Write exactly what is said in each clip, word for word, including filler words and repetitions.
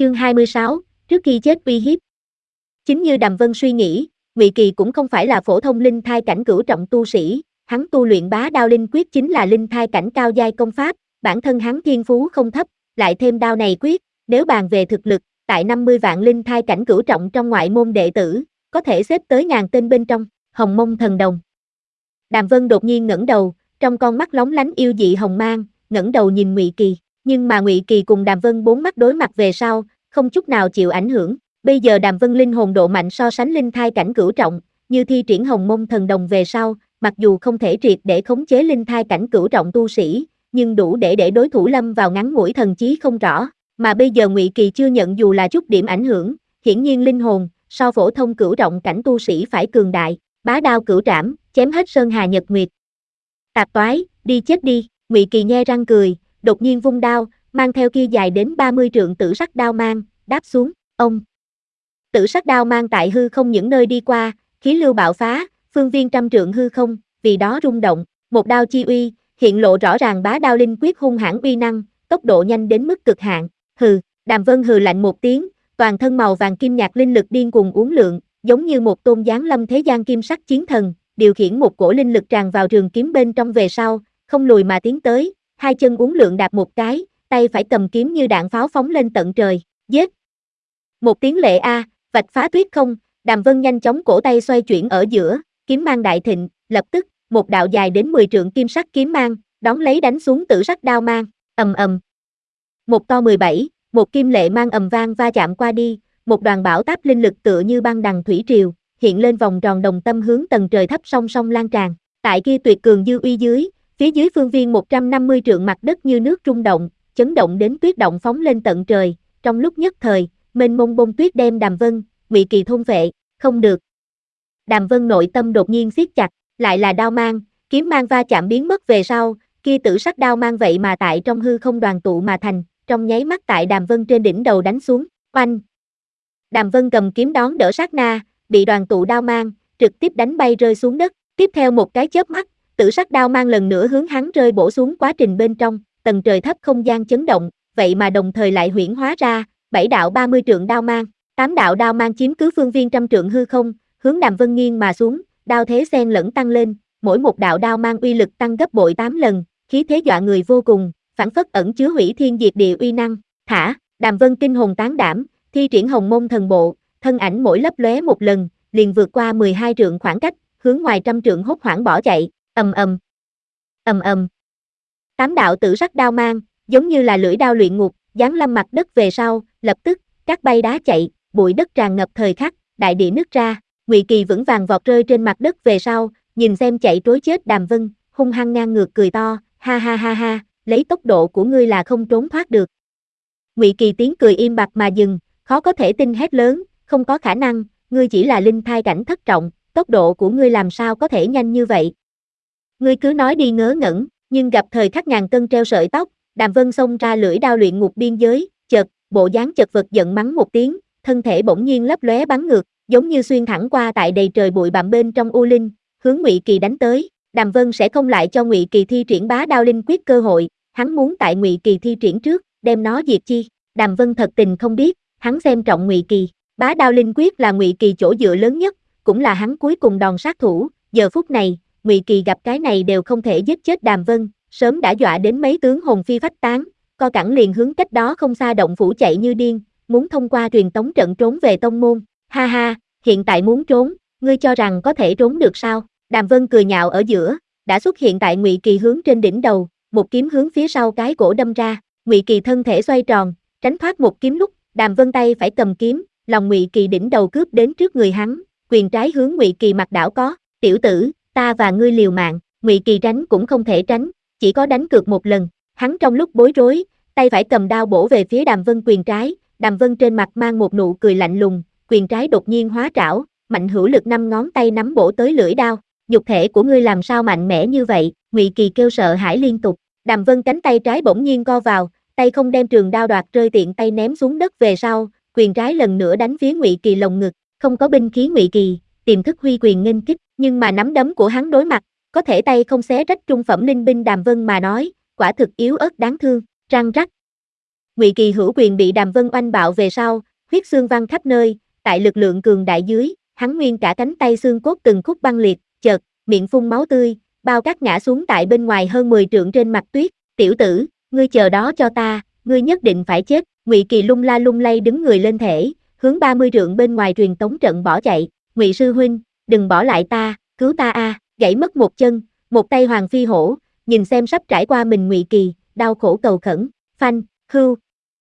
Chương hai mươi sáu, trước khi chết uy hiếp. Chính như Đàm Vân suy nghĩ, Ngụy Kỳ cũng không phải là phổ thông linh thai cảnh cửu trọng tu sĩ, hắn tu luyện Bá Đao Linh Quyết chính là linh thai cảnh cao giai công pháp, bản thân hắn thiên phú không thấp, lại thêm đao này quyết, nếu bàn về thực lực, tại năm mươi vạn linh thai cảnh cửu trọng trong ngoại môn đệ tử, có thể xếp tới ngàn tên bên trong. Hồng Mông Thần Đồng. Đàm Vân đột nhiên ngẩng đầu, trong con mắt lóng lánh yêu dị hồng mang, ngẩng đầu nhìn Ngụy Kỳ, nhưng mà Ngụy Kỳ cùng Đàm Vân bốn mắt đối mặt về sau, không chút nào chịu ảnh hưởng. Bây giờ Đàm Vân linh hồn độ mạnh so sánh linh thai cảnh cửu trọng, như thi triển Hồng Mông Thần Đồng về sau, mặc dù không thể triệt để khống chế linh thai cảnh cửu trọng tu sĩ, nhưng đủ để để đối thủ lâm vào ngắn ngủi thần trí không rõ, mà bây giờ Ngụy Kỳ chưa nhận dù là chút điểm ảnh hưởng, hiển nhiên linh hồn so phổ thông cửu trọng cảnh tu sĩ phải cường đại. Bá đao cửu trảm, chém hết sơn hà nhật nguyệt. Tạp toái, đi chết đi. Ngụy Kỳ nhe răng cười, đột nhiên vung đao, mang theo kia dài đến ba mươi trượng tử sắc đao mang, đáp xuống. Ông. Tử sắc đao mang tại hư không những nơi đi qua, khí lưu bạo phá, phương viên trăm trượng hư không, vì đó rung động. Một đao chi uy, hiện lộ rõ ràng Bá Đao Linh Quyết hung hãn uy năng, tốc độ nhanh đến mức cực hạn. Hừ. Đàm Vân hừ lạnh một tiếng, toàn thân màu vàng kim nhạt linh lực điên cuồng uốn lượn, giống như một tôn giáng lâm thế gian kim sắc chiến thần, điều khiển một cổ linh lực tràn vào trường kiếm bên trong về sau, không lùi mà tiến tới, hai chân uốn lượn đạp một cái, tay phải cầm kiếm như đạn pháo phóng lên tận trời, giết. Một tiếng lệ a, vạch phá tuyết không, Đàm Vân nhanh chóng cổ tay xoay chuyển ở giữa, kiếm mang đại thịnh, lập tức, một đạo dài đến mười trượng kim sắc kiếm mang, đón lấy đánh xuống tử sắc đao mang, ầm ầm. Một to mười bảy, một kim lệ mang ầm vang va chạm qua đi, một đoàn bão táp linh lực tựa như băng đằng thủy triều, hiện lên vòng tròn đồng tâm hướng tầng trời thấp song song lan tràn. Tại kia tuyệt cường dư uy dưới, phía dưới phương viên một trăm năm mươi trượng mặt đất như nước rung động, chấn động đến tuyết động phóng lên tận trời, trong lúc nhất thời, mênh mông bông tuyết đem Đàm Vân, Ngụy Kỳ thôn phệ, không được. Đàm Vân nội tâm đột nhiên siết chặt, lại là đao mang, kiếm mang va chạm biến mất về sau, kia tử sắc đao mang vậy mà tại trong hư không đoàn tụ mà thành, trong nháy mắt tại Đàm Vân trên đỉnh đầu đánh xuống, oanh. Đàm Vân cầm kiếm đón đỡ sát na, bị đoàn tụ đao mang, trực tiếp đánh bay rơi xuống đất, tiếp theo một cái chớp mắt, tử sắc đao mang lần nữa hướng hắn rơi bổ xuống quá trình bên trong, tầng trời thấp không gian chấn động, vậy mà đồng thời lại huyễn hóa ra, bảy đạo ba mươi trượng đao mang, tám đạo đao mang chiếm cứ phương viên trăm trượng hư không, hướng Đàm Vân nghiêng mà xuống, đao thế xen lẫn tăng lên, mỗi một đạo đao mang uy lực tăng gấp bội tám lần, khí thế dọa người vô cùng, phảng phất ẩn chứa hủy thiên diệt địa uy năng, thả, Đàm Vân kinh hồn tán đảm, thi triển Hồng Mông Thần Bộ, thân ảnh mỗi lấp lóe một lần, liền vượt qua mười hai trượng khoảng cách, hướng ngoài trăm trượng hốt hoảng bỏ chạy, ầm ầm, ầm ầm. Tám đạo tử sắc đao mang, giống như là lưỡi đao luyện ngục, giáng lâm mặt đất về sau, lập tức, cát bay đá chạy, bụi đất tràn ngập thời khắc, đại địa nứt ra, Ngụy Kỳ vững vàng vọt rơi trên mặt đất về sau, nhìn xem chạy trối chết Đàm Vân, hung hăng ngang ngược cười to, ha ha ha ha, lấy tốc độ của ngươi là không trốn thoát được. Ngụy Kỳ tiếng cười im bặt mà dừng, khó có thể tin hét lớn, không có khả năng, ngươi chỉ là linh thai cảnh thất trọng, tốc độ của ngươi làm sao có thể nhanh như vậy. Ngươi cứ nói đi ngớ ngẩn, nhưng gặp thời khắc ngàn cân treo sợi tóc, Đàm Vân xông ra lưỡi đao luyện ngục biên giới, chợt, bộ dáng chật vật giận mắng một tiếng, thân thể bỗng nhiên lấp lóe bắn ngược, giống như xuyên thẳng qua tại đầy trời bụi bặm bên trong u linh, hướng Ngụy Kỳ đánh tới. Đàm Vân sẽ không lại cho Ngụy Kỳ thi triển Bá Đao Linh Quyết cơ hội, hắn muốn tại Ngụy Kỳ thi triển trước, đem nó diệt chi. Đàm Vân thật tình không biết, hắn xem trọng Ngụy Kỳ, Bá Đao Linh Quyết là Ngụy Kỳ chỗ dựa lớn nhất, cũng là hắn cuối cùng đòn sát thủ, giờ phút này, Ngụy Kỳ gặp cái này đều không thể giết chết Đàm Vân, sớm đã dọa đến mấy tướng hồn phi phách tán, co cẳng liền hướng cách đó không xa động phủ chạy như điên, muốn thông qua truyền tống trận trốn về tông môn. Ha ha, hiện tại muốn trốn, ngươi cho rằng có thể trốn được sao? Đàm Vân cười nhạo ở giữa, đã xuất hiện tại Ngụy Kỳ hướng trên đỉnh đầu, một kiếm hướng phía sau cái cổ đâm ra, Ngụy Kỳ thân thể xoay tròn, tránh thoát một kiếm lúc, Đàm Vân tay phải cầm kiếm, lòng Ngụy Kỳ đỉnh đầu cướp đến trước người hắn, quyền trái hướng Ngụy Kỳ mặt đảo có, tiểu tử, ta và ngươi liều mạng, Ngụy Kỳ tránh cũng không thể tránh, chỉ có đánh cược một lần, hắn trong lúc bối rối, tay phải cầm đao bổ về phía Đàm Vân quyền trái, Đàm Vân trên mặt mang một nụ cười lạnh lùng, quyền trái đột nhiên hóa trảo, mạnh hữu lực năm ngón tay nắm bổ tới lưỡi đao, nhục thể của ngươi làm sao mạnh mẽ như vậy, Ngụy Kỳ kêu sợ hãi liên tục, Đàm Vân cánh tay trái bỗng nhiên co vào, tay không đem trường đao đoạt rơi tiện tay ném xuống đất về sau, quyền trái lần nữa đánh phía Ngụy Kỳ lồng ngực, không có binh khí Ngụy Kỳ, tiềm thức huy quyền nghênh kích, nhưng mà nắm đấm của hắn đối mặt, có thể tay không xé rách trung phẩm linh binh Đàm Vân mà nói, quả thực yếu ớt đáng thương, răng rắc. Ngụy Kỳ hữu quyền bị Đàm Vân oanh bạo về sau, huyết xương văng khắp nơi, tại lực lượng cường đại dưới, hắn nguyên cả cánh tay xương cốt từng khúc băng liệt, chợt, miệng phun máu tươi, bao cát ngã xuống tại bên ngoài hơn mười trượng trên mặt tuyết, "Tiểu tử, ngươi chờ đó cho ta, ngươi nhất định phải chết." Ngụy Kỳ lung la lung lay đứng người lên thể, hướng ba mươi trượng bên ngoài truyền tống trận bỏ chạy, "Ngụy sư huynh, đừng bỏ lại ta, cứu ta a." Gãy mất một chân, một tay Hoàng Phi Hổ, nhìn xem sắp trải qua mình Ngụy Kỳ, đau khổ cầu khẩn, phanh, hưu.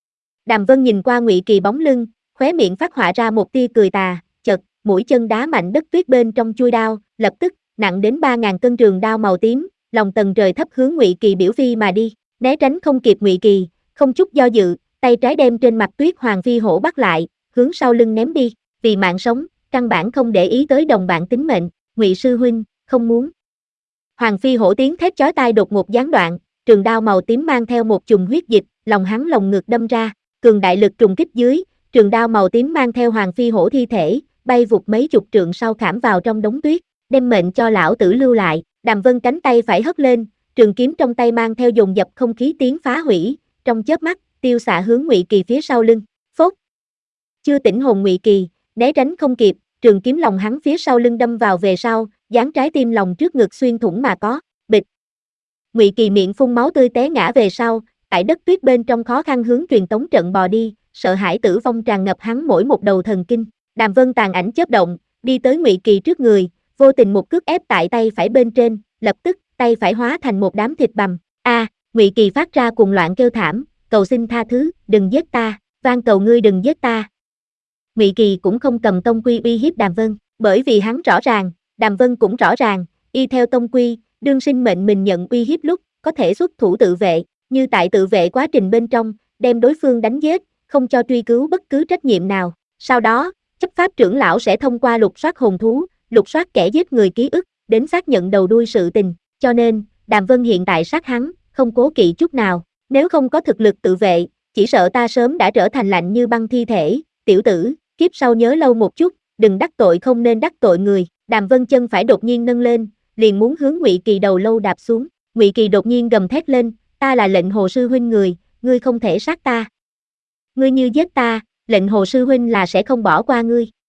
Đàm Vân nhìn qua Ngụy Kỳ bóng lưng, khóe miệng phát họa ra một tia cười tà, chợt, mũi chân đá mạnh đất tuyết bên trong chui đao, lập tức, nặng đến ba ngàn cân trường đao màu tím, lòng tầng trời thấp hướng Ngụy Kỳ biểu phi mà đi, né tránh không kịp Ngụy Kỳ, không chút do dự, tay trái đem trên mặt tuyết Hoàng Phi Hổ bắt lại, hướng sau lưng ném đi, vì mạng sống, căn bản không để ý tới đồng bạn tính mệnh, "Ngụy sư huynh, không muốn." Hoàng Phi Hổ tiếng thét chói tai đột ngột gián đoạn, trường đao màu tím mang theo một chùm huyết dịch, lòng hắn lồng ngực đâm ra, cường đại lực trùng kích dưới, trường đao màu tím mang theo Hoàng Phi Hổ thi thể, bay vụt mấy chục trượng sau khảm vào trong đống tuyết, "Đem mệnh cho lão tử lưu lại." Đàm Vân cánh tay phải hất lên, trường kiếm trong tay mang theo dồn dập không khí tiếng phá hủy, trong chớp mắt, tiêu xạ hướng Ngụy Kỳ phía sau lưng, phốt. Chưa tỉnh hồn Ngụy Kỳ, né tránh không kịp, trường kiếm lòng hắn phía sau lưng đâm vào về sau, dán trái tim lòng trước ngực xuyên thủng mà có, bịch. Ngụy Kỳ miệng phun máu tươi té ngã về sau, tại đất tuyết bên trong khó khăn hướng truyền tống trận bò đi, sợ hãi tử vong tràn ngập hắn mỗi một đầu thần kinh. Đàm Vân tàn ảnh chớp động, đi tới Ngụy Kỳ trước người, vô tình một cước ép tại tay phải bên trên, lập tức, tay phải hóa thành một đám thịt bằm. A, Ngụy Kỳ phát ra cuồng loạn kêu thảm, "Cầu xin tha thứ, đừng giết ta, van cầu ngươi đừng giết ta." Ngụy Kỳ cũng không cầm tông quy uy hiếp Đàm Vân, bởi vì hắn rõ ràng, Đàm Vân cũng rõ ràng, y theo tông quy, đương sinh mệnh mình nhận uy hiếp lúc, có thể xuất thủ tự vệ, như tại tự vệ quá trình bên trong, đem đối phương đánh giết, không cho truy cứu bất cứ trách nhiệm nào. Sau đó, chấp pháp trưởng lão sẽ thông qua lục soát hồn thú, lục soát kẻ giết người ký ức, đến xác nhận đầu đuôi sự tình, cho nên, Đàm Vân hiện tại sát hắn, không cố kỵ chút nào, nếu không có thực lực tự vệ, chỉ sợ ta sớm đã trở thành lạnh như băng thi thể, "Tiểu tử, kiếp sau nhớ lâu một chút, đừng đắc tội không nên đắc tội người." Đàm Vân chân phải đột nhiên nâng lên, liền muốn hướng Ngụy Kỳ đầu lâu đạp xuống, Ngụy Kỳ đột nhiên gầm thét lên, "Ta là lệnh hồ sư huynh người, ngươi không thể sát ta. Ngươi như giết ta, lệnh hồ sư huynh là sẽ không bỏ qua ngươi."